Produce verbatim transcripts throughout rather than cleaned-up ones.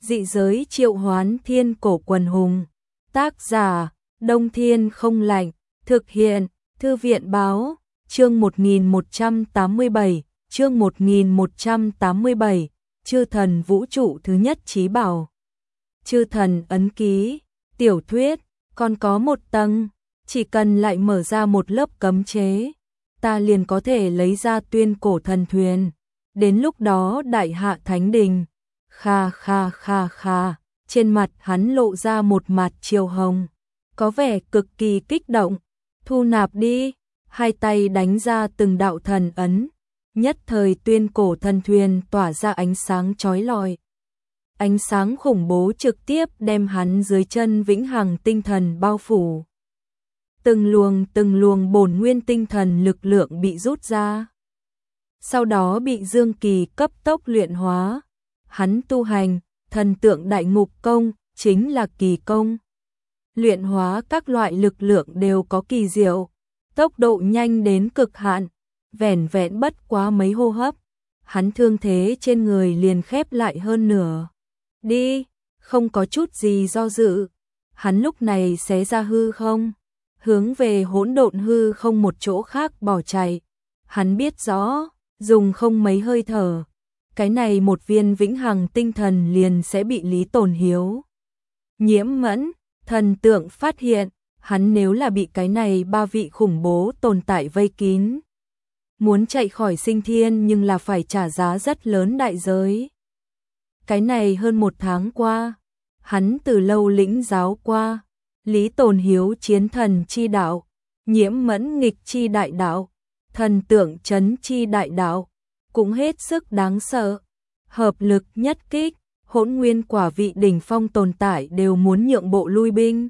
Dị giới triệu hoán thiên cổ quần hùng. Tác giả, Đông Thiên không lạnh. Thực hiện, Thư viện báo. Chương một nghìn một trăm tám mươi bảy, chương một nghìn một trăm tám mươi bảy, Chư thần vũ trụ thứ nhất chí bảo. Chư thần ấn ký, tiểu thuyết, còn có một tầng, chỉ cần lại mở ra một lớp cấm chế, ta liền có thể lấy ra tuyên cổ thần thuyền. Đến lúc đó đại hạ thánh đình. Kha kha kha kha, trên mặt hắn lộ ra một mặt chiều hồng, có vẻ cực kỳ kích động. Thu nạp đi, hai tay đánh ra từng đạo thần ấn, nhất thời tuyên cổ thần thuyền tỏa ra ánh sáng chói lọi. Ánh sáng khủng bố trực tiếp đem hắn dưới chân vĩnh hằng tinh thần bao phủ. Từng luồng từng luồng bổn nguyên tinh thần lực lượng bị rút ra, sau đó bị Dương Kỳ cấp tốc luyện hóa. Hắn tu hành thần tượng đại ngục công, chính là kỳ công. Luyện hóa các loại lực lượng đều có kỳ diệu, tốc độ nhanh đến cực hạn, vẻn vẹn bất quá mấy hô hấp, hắn thương thế trên người liền khép lại hơn nửa. Đi, không có chút gì do dự, hắn lúc này xé ra hư không, hướng về hỗn độn hư không một chỗ khác bỏ chạy. Hắn biết rõ, dùng không mấy hơi thở, cái này một viên vĩnh hằng tinh thần liền sẽ bị Lý Tồn Hiếu nhiễm mẫn. Thần tượng phát hiện, hắn nếu là bị cái này ba vị khủng bố tồn tại vây kín, muốn chạy khỏi sinh thiên nhưng là phải trả giá rất lớn đại giới. Cái này hơn một tháng qua, hắn từ lâu lĩnh giáo qua, Lý Tồn Hiếu chiến thần chi đạo, nhiễm mẫn nghịch chi đại đạo, thần tượng chấn chi đại đạo, cũng hết sức đáng sợ. Hợp lực nhất kích, hỗn nguyên quả vị đỉnh phong tồn tại đều muốn nhượng bộ lui binh.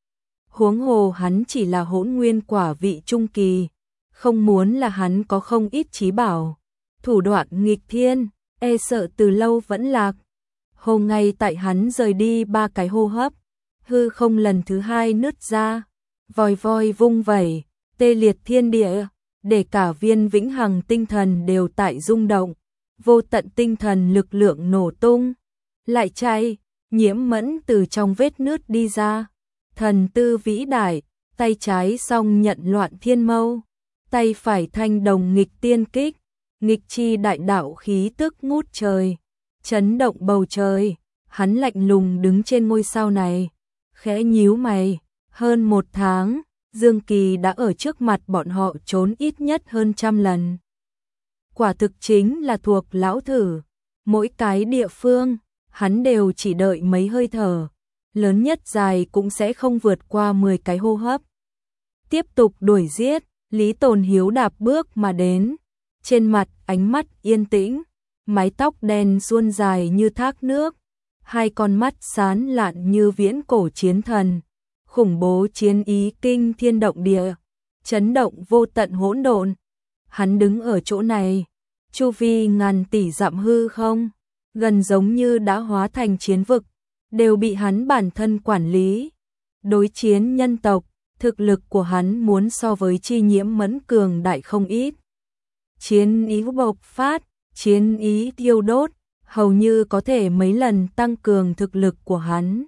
Huống hồ hắn chỉ là hỗn nguyên quả vị trung kỳ, không muốn là hắn có không ít chí bảo, thủ đoạn nghịch thiên, e sợ từ lâu vẫn lạc. Hôm ngay tại hắn rời đi ba cái hô hấp, hư không lần thứ hai nứt ra, vòi voi vung vẩy, tê liệt thiên địa, để cả viên vĩnh hằng tinh thần đều tại rung động, vô tận tinh thần lực lượng nổ tung. Lại chạy, nhiễm mẫn từ trong vết nứt đi ra, thần tư vĩ đại, tay trái song nhận loạn thiên mâu, tay phải thanh đồng nghịch tiên kích, nghịch chi đại đạo khí tức ngút trời, chấn động bầu trời. Hắn lạnh lùng đứng trên ngôi sao này, khẽ nhíu mày. Hơn một tháng, Dương Kỳ đã ở trước mặt bọn họ trốn ít nhất hơn trăm lần. Quả thực chính là thuộc lão thử, mỗi cái địa phương hắn đều chỉ đợi mấy hơi thở, lớn nhất dài cũng sẽ không vượt qua mười cái hô hấp. Tiếp tục đuổi giết, Lý Tồn Hiếu đạp bước mà đến, trên mặt ánh mắt yên tĩnh, mái tóc đen suôn dài như thác nước, hai con mắt sáng lạn như viễn cổ chiến thần, khủng bố chiến ý kinh thiên động địa, chấn động vô tận hỗn độn. Hắn đứng ở chỗ này, chu vi ngàn tỷ dặm hư không, gần giống như đã hóa thành chiến vực, đều bị hắn bản thân quản lý. Đối chiến nhân tộc, thực lực của hắn muốn so với chi nhiễm mẫn cường đại không ít. Chiến ý bộc phát, chiến ý thiêu đốt, hầu như có thể mấy lần tăng cường thực lực của hắn.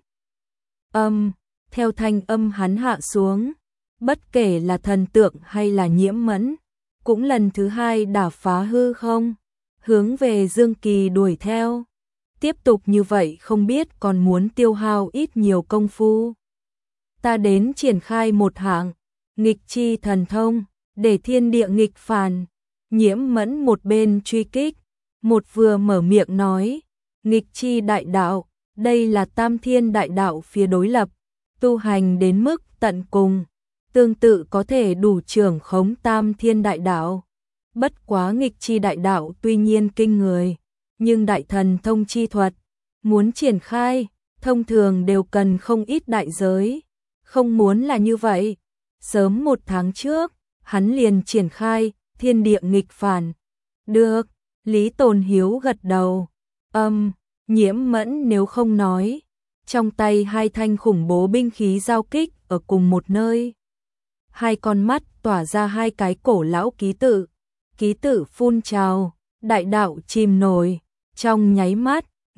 Âm, theo thanh âm hắn hạ xuống, bất kể là thần tượng hay là nhiễm mẫn, cũng lần thứ hai đả phá hư không, hướng về Dương Kỳ đuổi theo. Tiếp tục như vậy không biết còn muốn tiêu hao ít nhiều công phu. Ta đến triển khai một hạng nghịch chi thần thông, để thiên địa nghịch phản. Nhiễm mẫn một bên truy kích, một vừa mở miệng nói, nghịch chi đại đạo, đây là tam thiên đại đạo phía đối lập, tu hành đến mức tận cùng, tương tự có thể đủ trưởng khống tam thiên đại đạo. Bất quá nghịch chi đại đạo tuy nhiên kinh người, nhưng đại thần thông chi thuật, muốn triển khai, thông thường đều cần không ít đại giới. Không muốn là như vậy, sớm một tháng trước, hắn liền triển khai thiên địa nghịch phản. Được, Lý Tồn Hiếu gật đầu. Âm, nhiễm mẫn nếu không nói, trong tay hai thanh khủng bố binh khí giao kích ở cùng một nơi. Hai con mắt tỏa ra hai cái cổ lão ký tự, ký tự phun trào, đại đạo chìm nổi, trong nháy mắt,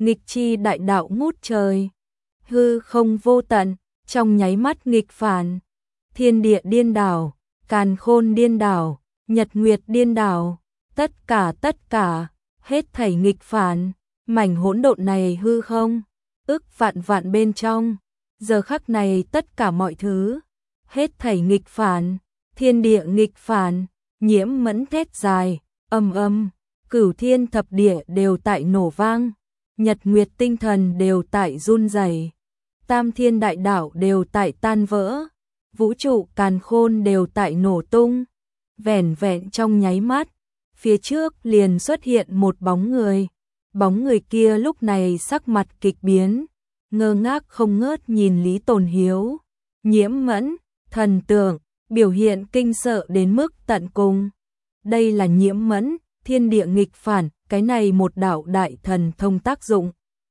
nghịch chi đại đạo ngút trời, hư không vô tận, trong nháy mắt nghịch phản, thiên địa điên đảo, càn khôn điên đảo, nhật nguyệt điên đảo, tất cả tất cả, hết thảy nghịch phản, mảnh hỗn độn này hư không, ức vạn vạn bên trong, giờ khắc này tất cả mọi thứ, hết thảy nghịch phản, thiên địa nghịch phản, Nhiễm Mẫn thét dài, âm âm, cửu thiên thập địa đều tại nổ vang, nhật nguyệt tinh thần đều tại run rẩy, tam thiên đại đạo đều tại tan vỡ, vũ trụ càn khôn đều tại nổ tung, vẻn vẹn trong nháy mắt, phía trước liền xuất hiện một bóng người, bóng người kia lúc này sắc mặt kịch biến, ngơ ngác không ngớt nhìn Lý Tồn Hiếu, Nhiễm Mẫn, thần tượng, biểu hiện kinh sợ đến mức tận cùng. Đây là Nhiễm Mẫn, thiên địa nghịch phản, cái này một đạo đại thần thông tác dụng.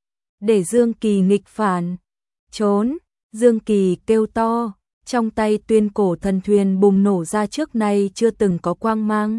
Để Dương Kỳ nghịch phản, trốn, Dương Kỳ kêu to, trong tay tuyên cổ thần thuyền bùng nổ ra trước nay chưa từng có quang mang.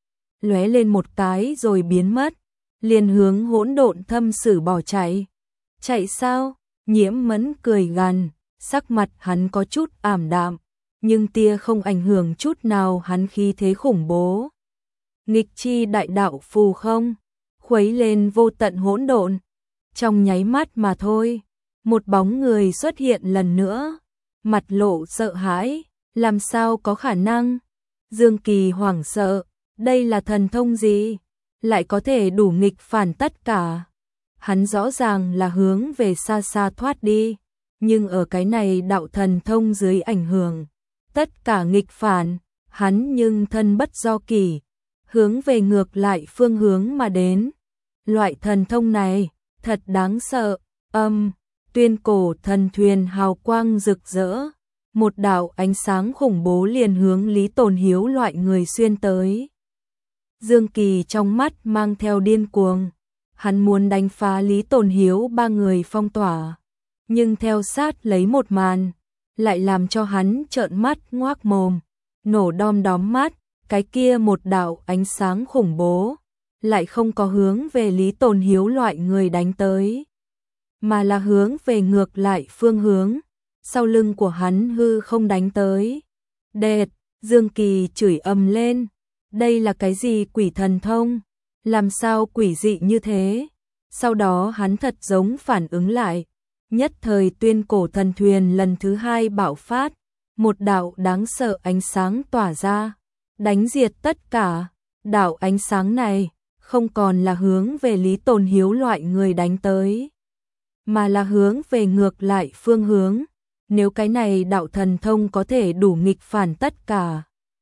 Lóe lên một cái rồi biến mất, liền hướng hỗn độn thâm sử bỏ chạy. Chạy sao? Nhiễm Mẫn cười gằn, sắc mặt hắn có chút ảm đạm, nhưng tia không ảnh hưởng chút nào hắn khí thế khủng bố. Nghịch chi đại đạo phù không, khuấy lên vô tận hỗn độn, trong nháy mắt mà thôi, một bóng người xuất hiện lần nữa, mặt lộ sợ hãi, làm sao có khả năng? Dương Kỳ hoảng sợ, đây là thần thông gì? Lại có thể đủ nghịch phản tất cả. Hắn rõ ràng là hướng về xa xa thoát đi, nhưng ở cái này đạo thần thông dưới ảnh hưởng, tất cả nghịch phản, hắn nhưng thân bất do kỳ, hướng về ngược lại phương hướng mà đến. Loại thần thông này, thật đáng sợ, âm, tuyên cổ thần thuyền hào quang rực rỡ, một đạo ánh sáng khủng bố liền hướng Lý Tồn Hiếu loại người xuyên tới. Dương Kỳ trong mắt mang theo điên cuồng, hắn muốn đánh phá Lý Tồn Hiếu ba người phong tỏa, nhưng theo sát lấy một màn, lại làm cho hắn trợn mắt ngoác mồm, nổ đom đóm mắt, cái kia một đạo ánh sáng khủng bố, lại không có hướng về Lý Tồn Hiếu loại người đánh tới, mà là hướng về ngược lại phương hướng, sau lưng của hắn hư không đánh tới. Đệt, Dương Kỳ chửi ầm lên, đây là cái gì quỷ thần thông, làm sao quỷ dị như thế? Sau đó hắn thật giống phản ứng lại, nhất thời tuyên cổ thần thuyền lần thứ hai bạo phát, một đạo đáng sợ ánh sáng tỏa ra, đánh diệt tất cả. Đạo ánh sáng này không còn là hướng về Lý Tồn Hiếu loại người đánh tới, mà là hướng về ngược lại phương hướng. Nếu cái này đạo thần thông có thể đủ nghịch phản tất cả,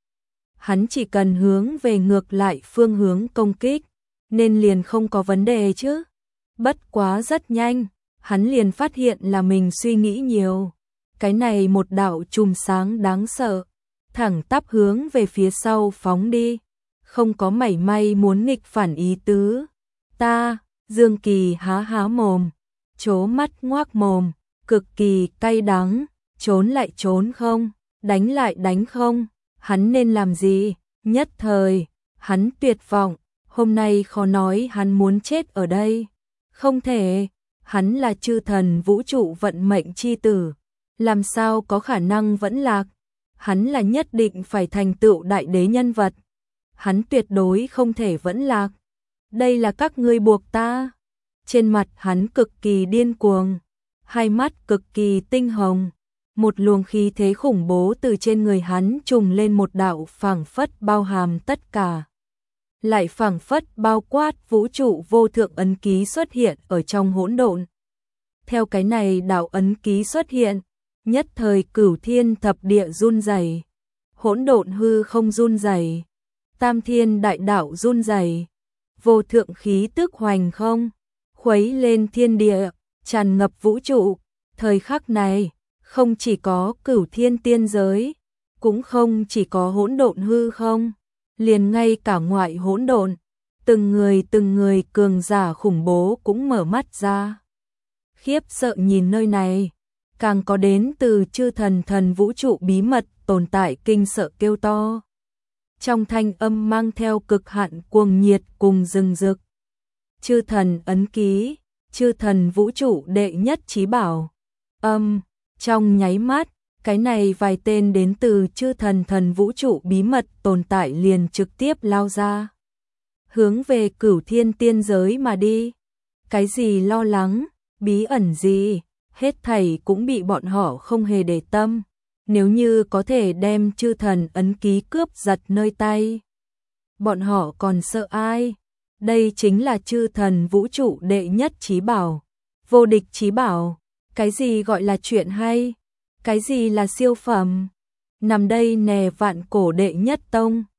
hắn chỉ cần hướng về ngược lại phương hướng công kích, nên liền không có vấn đề chứ. Bất quá rất nhanh, hắn liền phát hiện là mình suy nghĩ nhiều. Cái này một đạo chùm sáng đáng sợ, thẳng tắp hướng về phía sau phóng đi, không có mảy may muốn nghịch phản ý tứ. Ta, Dương Kỳ há há mồm, trố mắt ngoác mồm, cực kỳ cay đắng, trốn lại trốn không, đánh lại đánh không, hắn nên làm gì? Nhất thời, hắn tuyệt vọng, hôm nay khó nói hắn muốn chết ở đây. Không thể, hắn là chư thần vũ trụ vận mệnh chi tử, làm sao có khả năng vẫn lạc? Hắn là nhất định phải thành tựu đại đế nhân vật, hắn tuyệt đối không thể vẫn lạc. Đây là các ngươi buộc ta. Trên mặt hắn cực kỳ điên cuồng, hai mắt cực kỳ tinh hồng, một luồng khí thế khủng bố từ trên người hắn trùng lên, một đạo phảng phất bao hàm tất cả, lại phảng phất bao quát vũ trụ vô thượng ấn ký xuất hiện ở trong hỗn độn. Theo cái này đạo ấn ký xuất hiện, nhất thời cửu thiên thập địa run rẩy, hỗn độn hư không run rẩy, tam thiên đại đạo run rẩy, vô thượng khí tức hoành không, khuấy lên thiên địa, tràn ngập vũ trụ. Thời khắc này, không chỉ có cửu thiên tiên giới, cũng không chỉ có hỗn độn hư không, liền ngay cả ngoại hỗn độn, từng người từng người cường giả khủng bố cũng mở mắt ra, khiếp sợ nhìn nơi này. Càng có đến từ chư thần thần vũ trụ bí mật tồn tại kinh sợ kêu to, trong thanh âm mang theo cực hạn cuồng nhiệt cùng rừng rực. Chư thần ấn ký, chư thần vũ trụ đệ nhất chí bảo. Âm, trong nháy mắt, cái này vài tên đến từ chư thần thần vũ trụ bí mật tồn tại liền trực tiếp lao ra. Hướng về Cửu Thiên tiên giới mà đi. Cái gì lo lắng, bí ẩn gì, hết thảy cũng bị bọn họ không hề để tâm. Nếu như có thể đem chư thần ấn ký cướp giật nơi tay, bọn họ còn sợ ai? Đây chính là chư thần vũ trụ đệ nhất chí bảo, vô địch chí bảo. Cái gì gọi là chuyện hay? Cái gì là siêu phẩm? Nằm đây nè vạn cổ đệ nhất tông,